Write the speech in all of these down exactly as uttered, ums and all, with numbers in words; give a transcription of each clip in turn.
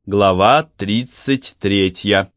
Глава тридцать третья.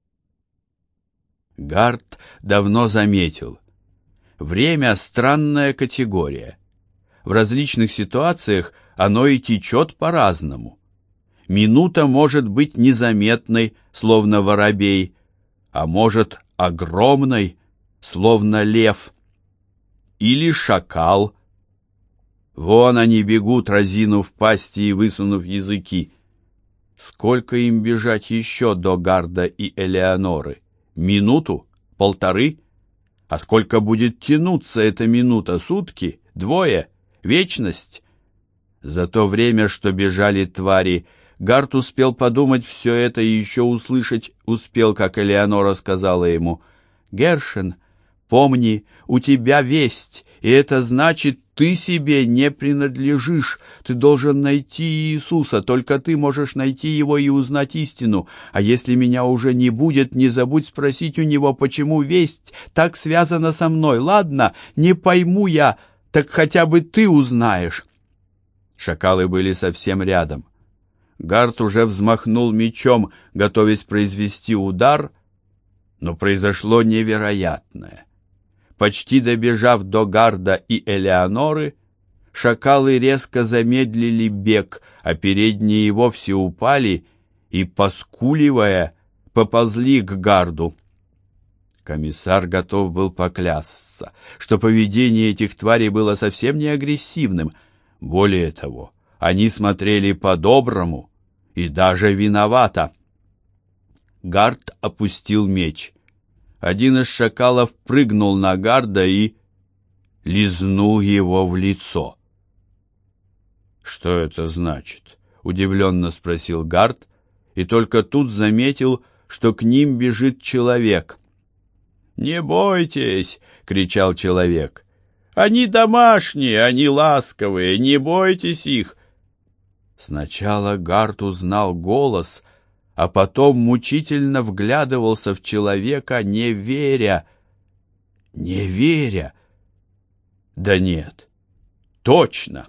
Гард давно заметил. Время — странная категория. В различных ситуациях оно и течет по-разному. Минута может быть незаметной, словно воробей, а может огромной, словно лев. Или шакал. Вон они бегут, разинув пасти и высунув языки. Сколько им бежать еще до Гарда и Элеоноры? Минуту? Полторы? А сколько будет тянуться эта минута? Сутки? Двое? Вечность? За то время, что бежали твари, Гард успел подумать все это и еще услышать успел, как Элеонора сказала ему: «Гершен, помни, у тебя весть, и это значит, ты себе не принадлежишь. Ты должен найти Иисуса, только ты можешь найти его и узнать истину. А если меня уже не будет, не забудь спросить у него, почему весть так связана со мной. Ладно, не пойму я, так хотя бы ты узнаешь». Шакалы были совсем рядом. Гард уже взмахнул мечом, готовясь произвести удар, но произошло невероятное. Почти добежав до Гарда и Элеоноры, шакалы резко замедлили бег, а передние вовсе упали и, поскуливая, поползли к Гарду. Комиссар готов был поклясться, что поведение этих тварей было совсем не агрессивным. Более того, они смотрели по-доброму и даже виновато. Гард опустил меч. Один из шакалов прыгнул на Гарда и лизнул его в лицо. «Что это значит?» — удивленно спросил Гард, и только тут заметил, что к ним бежит человек. «Не бойтесь!» — кричал человек. «Они домашние, они ласковые, не бойтесь их!» Сначала Гард узнал голос, а потом мучительно вглядывался в человека, не веря. Не веря. Да нет, точно.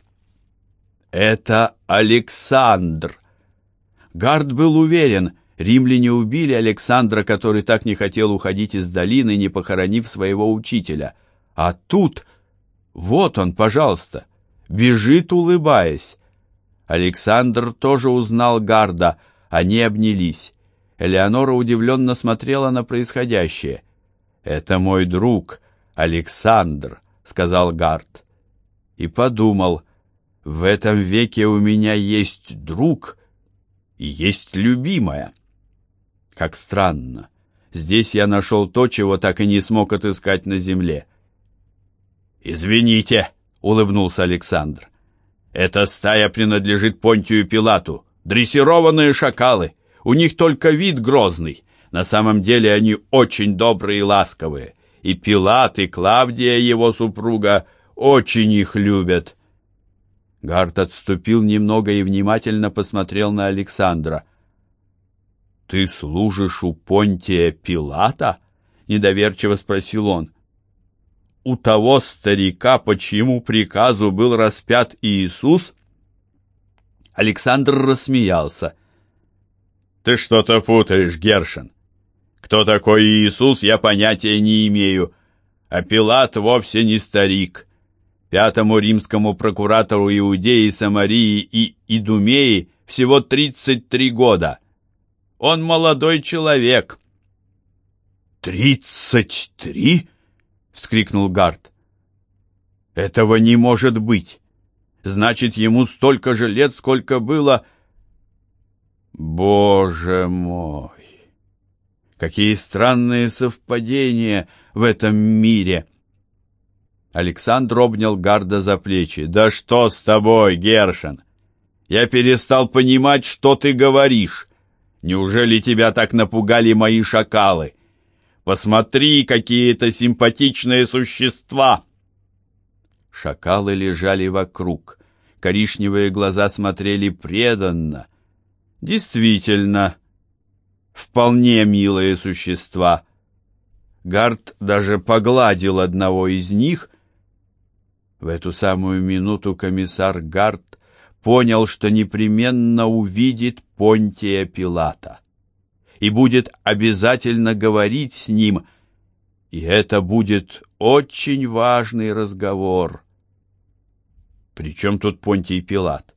Это Александр. Гард был уверен, римляне убили Александра, который так не хотел уходить из долины, не похоронив своего учителя. А тут, вот он, пожалуйста, бежит, улыбаясь. Александр тоже узнал Гарда. Они обнялись. Элеонора удивленно смотрела на происходящее. «Это мой друг, Александр», — сказал Гард. И подумал: в этом веке у меня есть друг и есть любимая. Как странно. Здесь я нашел то, чего так и не смог отыскать на земле. «Извините», — улыбнулся Александр. «Эта стая принадлежит Понтию Пилату. Дрессированные шакалы. У них только вид грозный. На самом деле они очень добрые и ласковые. И Пилат, и Клавдия, его супруга, очень их любят». Гард отступил немного и внимательно посмотрел на Александра. «Ты служишь у Понтия Пилата?» — недоверчиво спросил он. «У того старика, по чьему приказу был распят Иисус?» Александр рассмеялся. «Ты что-то путаешь, Гершен. Кто такой Иисус, я понятия не имею. А Пилат вовсе не старик. Пятому римскому прокуратору Иудеи, Самарии и Идумеи всего тридцать три года. Он молодой человек». «Тридцать три?» — вскрикнул Гард. «Этого не может быть. Значит, ему столько же лет, сколько было...» Боже мой! Какие странные совпадения в этом мире! Александр обнял Гарда за плечи. «Да что с тобой, Гершен? Я перестал понимать, что ты говоришь. Неужели тебя так напугали мои шакалы? Посмотри, какие-то симпатичные существа!» Шакалы лежали вокруг. Коричневые глаза смотрели преданно. Действительно, вполне милые существа. Гард даже погладил одного из них. В эту самую минуту комиссар Гард понял, что непременно увидит Понтия Пилата и будет обязательно говорить с ним, и это будет очень важный разговор. При чем тут Понтий Пилат?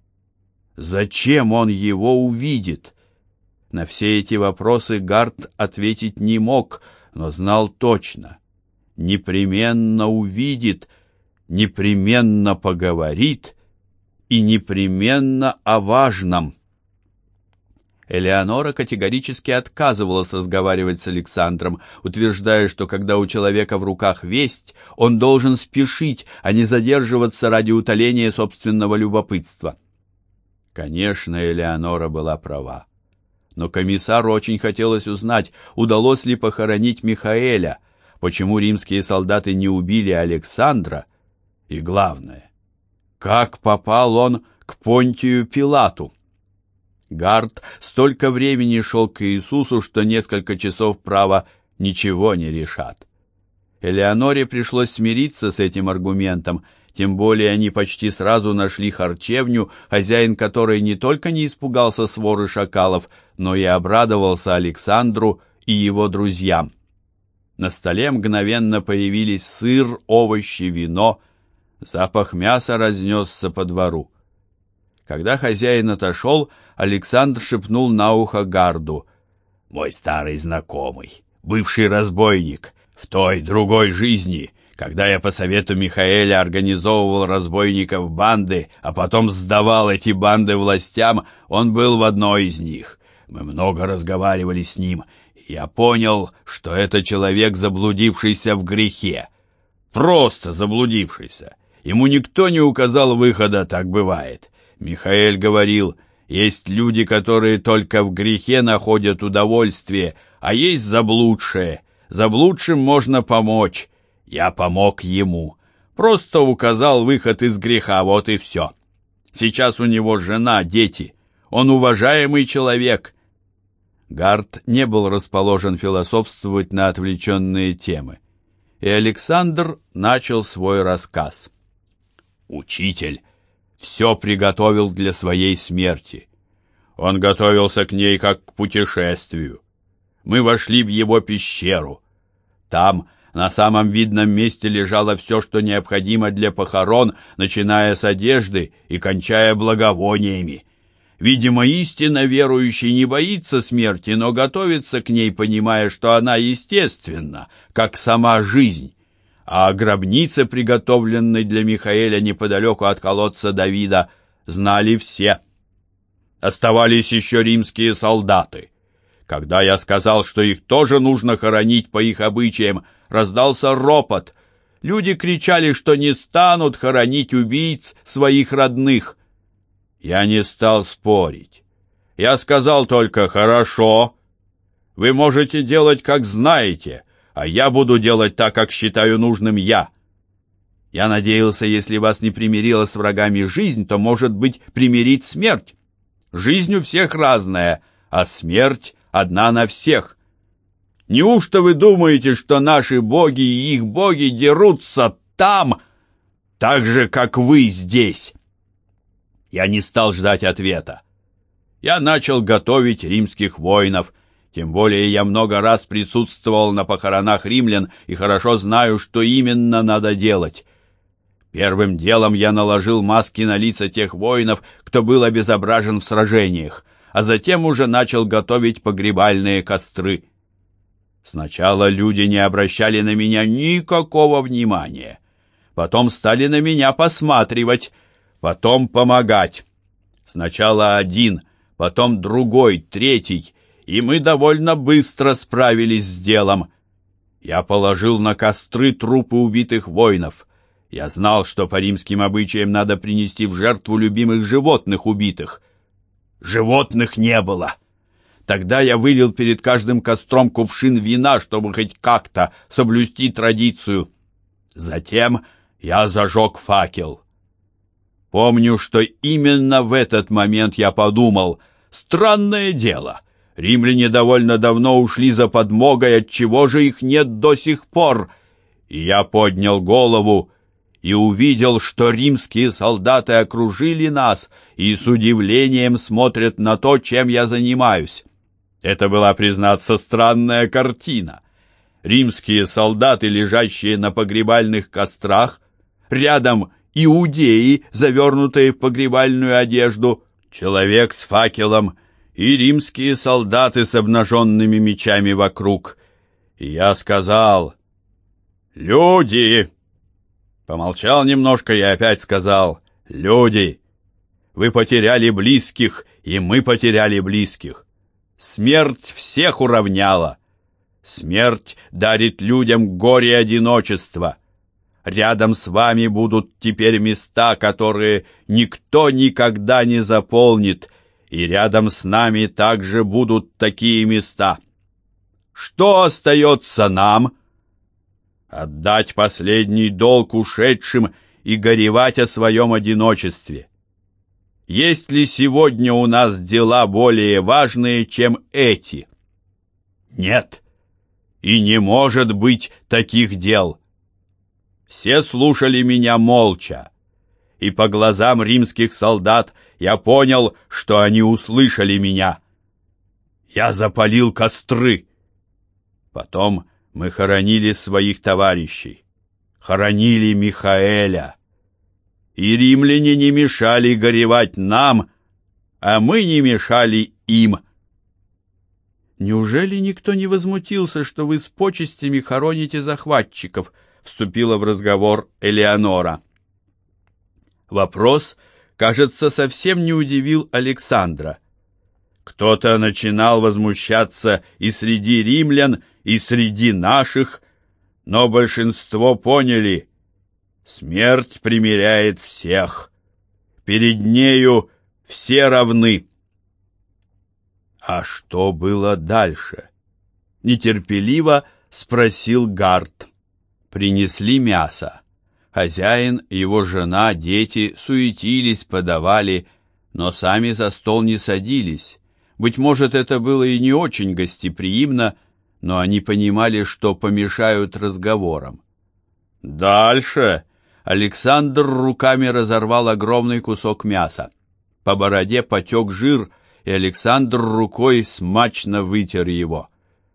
Зачем он его увидит? На все эти вопросы Гард ответить не мог, но знал точно. Непременно увидит, непременно поговорит и непременно о важном. Элеонора категорически отказывалась разговаривать с Александром, утверждая, что когда у человека в руках весть, он должен спешить, а не задерживаться ради утоления собственного любопытства. Конечно, Элеонора была права. Но комиссару очень хотелось узнать, удалось ли похоронить Михаэля, почему римские солдаты не убили Александра, и главное, как попал он к Понтию Пилату. Гард столько времени шел к Иисусу, что несколько часов, право, ничего не решат. Элеоноре пришлось смириться с этим аргументом, тем более они почти сразу нашли харчевню, хозяин которой не только не испугался своры шакалов, но и обрадовался Александру и его друзьям. На столе мгновенно появились сыр, овощи, вино. Запах мяса разнесся по двору. Когда хозяин отошел, Александр шепнул на ухо Гарду: «Мой старый знакомый, бывший разбойник, в той другой жизни, когда я по совету Михаэля организовывал разбойников банды, а потом сдавал эти банды властям, он был в одной из них. Мы много разговаривали с ним, и я понял, что это человек, заблудившийся в грехе. Просто заблудившийся. Ему никто не указал выхода, так бывает. Михаэль говорил: есть люди, которые только в грехе находят удовольствие, а есть заблудшие. Заблудшим можно помочь. Я помог ему. Просто указал выход из греха, вот и все. Сейчас у него жена, дети. Он уважаемый человек». Гард не был расположен философствовать на отвлеченные темы, и Александр начал свой рассказ. «Учитель все приготовил для своей смерти. Он готовился к ней как к путешествию. Мы вошли в его пещеру. Там, на самом видном месте, лежало все, что необходимо для похорон, начиная с одежды и кончая благовониями. Видимо, истинно верующий не боится смерти, но готовится к ней, понимая, что она естественна, как сама жизнь. А о гробнице, приготовленной для Михаэля неподалеку от колодца Давида, знали все. Оставались еще римские солдаты. Когда я сказал, что их тоже нужно хоронить по их обычаям, раздался ропот. Люди кричали, что не станут хоронить убийц своих родных. Я не стал спорить. Я сказал только: «Хорошо, вы можете делать, как знаете, а я буду делать так, как считаю нужным я». Я надеялся, если вас не примирила с врагами жизнь, то, может быть, примирить смерть. Жизнь у всех разная, а смерть одна на всех. Неужто вы думаете, что наши боги и их боги дерутся там, так же, как вы здесь?» Я не стал ждать ответа. Я начал готовить римских воинов, тем более я много раз присутствовал на похоронах римлян и хорошо знаю, что именно надо делать. Первым делом я наложил маски на лица тех воинов, кто был обезображен в сражениях, а затем уже начал готовить погребальные костры. Сначала люди не обращали на меня никакого внимания, потом стали на меня посматривать, потом помогать. Сначала один, потом другой, третий, и мы довольно быстро справились с делом. Я положил на костры трупы убитых воинов. Я знал, что по римским обычаям надо принести в жертву любимых животных убитых. Животных не было. Тогда я вылил перед каждым костром кувшин вина, чтобы хоть как-то соблюсти традицию. Затем я зажег факел. Помню, что именно в этот момент я подумал: странное дело, римляне довольно давно ушли за подмогой, отчего же их нет до сих пор? И я поднял голову и увидел, что римские солдаты окружили нас и с удивлением смотрят на то, чем я занимаюсь. Это была, признаться, странная картина. Римские солдаты, лежащие на погребальных кострах, рядом иудеи, завернутые в погребальную одежду, человек с факелом и римские солдаты с обнаженными мечами вокруг. И я сказал: «Люди!» Помолчал немножко и опять сказал: «Люди! Вы потеряли близких, и мы потеряли близких. Смерть всех уравняла. Смерть дарит людям горе и одиночество. Рядом с вами будут теперь места, которые никто никогда не заполнит, и рядом с нами также будут такие места. Что остается нам? Отдать последний долг ушедшим и горевать о своем одиночестве. Есть ли сегодня у нас дела более важные, чем эти? Нет, и не может быть таких дел. Все слушали меня молча, и по глазам римских солдат я понял, что они услышали меня. Я запалил костры. Потом мы хоронили своих товарищей, хоронили Михаэля. И римляне не мешали горевать нам, а мы не мешали им. «Неужели никто не возмутился, что вы с почестями хороните захватчиков?» — вступила в разговор Элеонора. Вопрос, кажется, совсем не удивил Александра. Кто-то начинал возмущаться и среди римлян, и среди наших, но большинство поняли: смерть примиряет всех. Перед нею все равны. А что было дальше? Нетерпеливо спросил Гарт. Принесли мясо. Хозяин, его жена, дети суетились, подавали, но сами за стол не садились. Быть может, это было и не очень гостеприимно, но они понимали, что помешают разговорам. Дальше Александр руками разорвал огромный кусок мяса. По бороде потек жир, и Александр рукой смачно вытер его.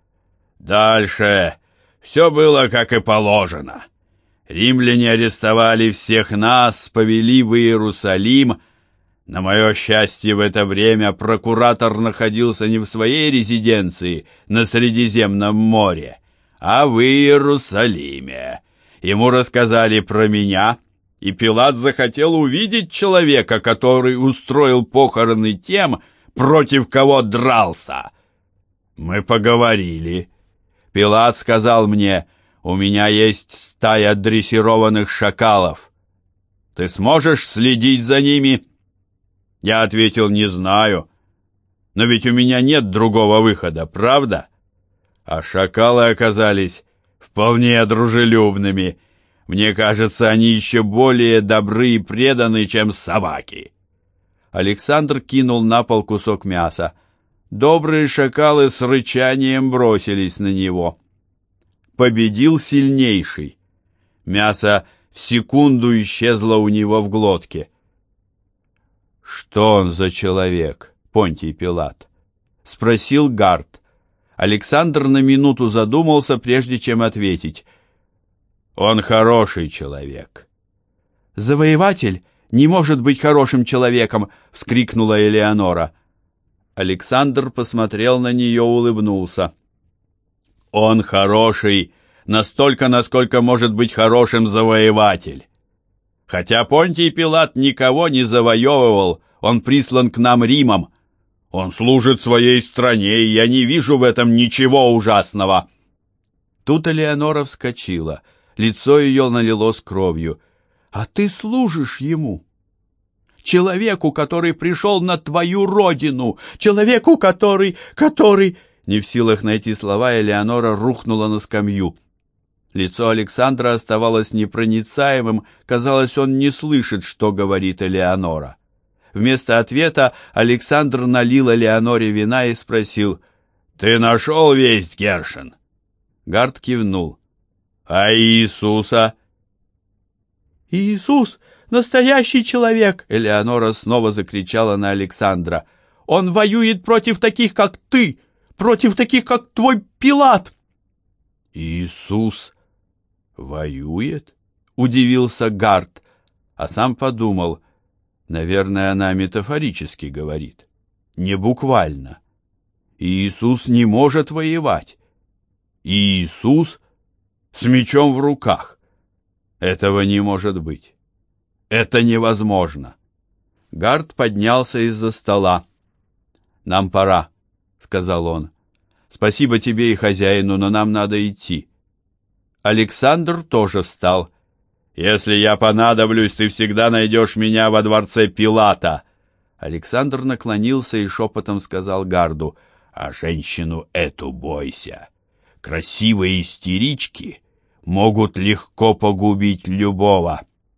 Дальше все было как и положено. Римляне арестовали всех нас, повели в Иерусалим. На мое счастье, в это время прокуратор находился не в своей резиденции на Средиземном море, а в Иерусалиме. Ему рассказали про меня, и Пилат захотел увидеть человека, который устроил похороны тем, против кого дрался. Мы поговорили. Пилат сказал мне: «У меня есть стая дрессированных шакалов. Ты сможешь следить за ними?» Я ответил: «Не знаю. Но ведь у меня нет другого выхода, правда?» А шакалы оказались вполне дружелюбными. Мне кажется, они еще более добры и преданы, чем собаки. Александр кинул на пол кусок мяса. Добрые шакалы с рычанием бросились на него. Победил сильнейший. Мясо в секунду исчезло у него в глотке. «Что он за человек, Понтий Пилат?» — спросил Гарт. Александр на минуту задумался, прежде чем ответить. «Он хороший человек». «Завоеватель не может быть хорошим человеком!» — вскрикнула Элеонора. Александр посмотрел на нее, улыбнулся. «Он хороший, настолько, насколько может быть хорошим завоеватель. Хотя Понтий Пилат никого не завоевывал, он прислан к нам Римом. Он служит своей стране, и я не вижу в этом ничего ужасного». Тут Элеонора вскочила, лицо ее налилось кровью. «А ты служишь ему? Человеку, который пришел на твою родину, человеку, который, который...» Не в силах найти слова, Элеонора рухнула на скамью. Лицо Александра оставалось непроницаемым, казалось, он не слышит, что говорит Элеонора. Вместо ответа Александр налил Элеоноре вина и спросил: «Ты нашел весть, Гершен?» Гарт кивнул. «А Иисуса?» «Иисус — настоящий человек!» Элеонора снова закричала на Александра. «Он воюет против таких, как ты, против таких, как твой Пилат!» «Иисус воюет?» — удивился Гард, а сам подумал, наверное, она метафорически говорит, не буквально. Иисус не может воевать. Иисус с мечом в руках. Этого не может быть. Это невозможно. Гард поднялся из-за стола. «Нам пора», — сказал он. «Спасибо тебе и хозяину, но нам надо идти». Александр тоже встал. «Если я понадоблюсь, ты всегда найдешь меня во дворце Пилата». Александр наклонился и шепотом сказал Гарду: «А женщину эту бойся. Красивые истерички могут легко погубить любого».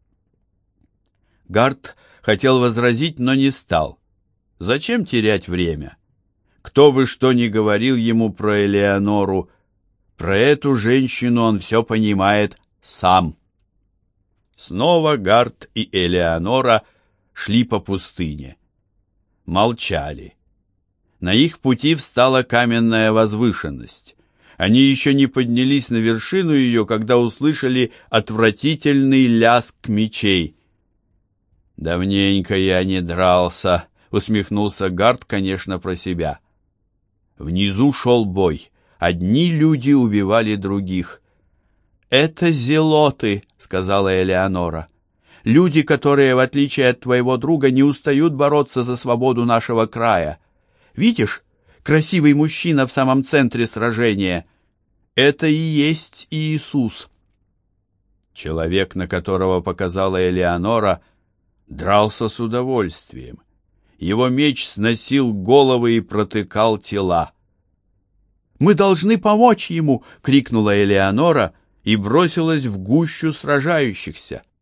Гард хотел возразить, но не стал. Зачем терять время? Кто бы что ни говорил ему про Элеонору, про эту женщину он все понимает сам. Снова Гард и Элеонора шли по пустыне. Молчали. На их пути встала каменная возвышенность. Они еще не поднялись на вершину ее, когда услышали отвратительный лязг мечей. «Давненько я не дрался», — усмехнулся Гард, конечно, про себя. Внизу шел бой. Одни люди убивали других. «Это зелоты», — сказала Элеонора. «Люди, которые, в отличие от твоего друга, не устают бороться за свободу нашего края. Видишь, красивый мужчина в самом центре сражения? Это и есть Иисус». Человек, на которого показала Элеонора, дрался с удовольствием. Его меч сносил головы и протыкал тела. «Мы должны помочь ему!» — крикнула Элеонора и бросилась в гущу сражающихся.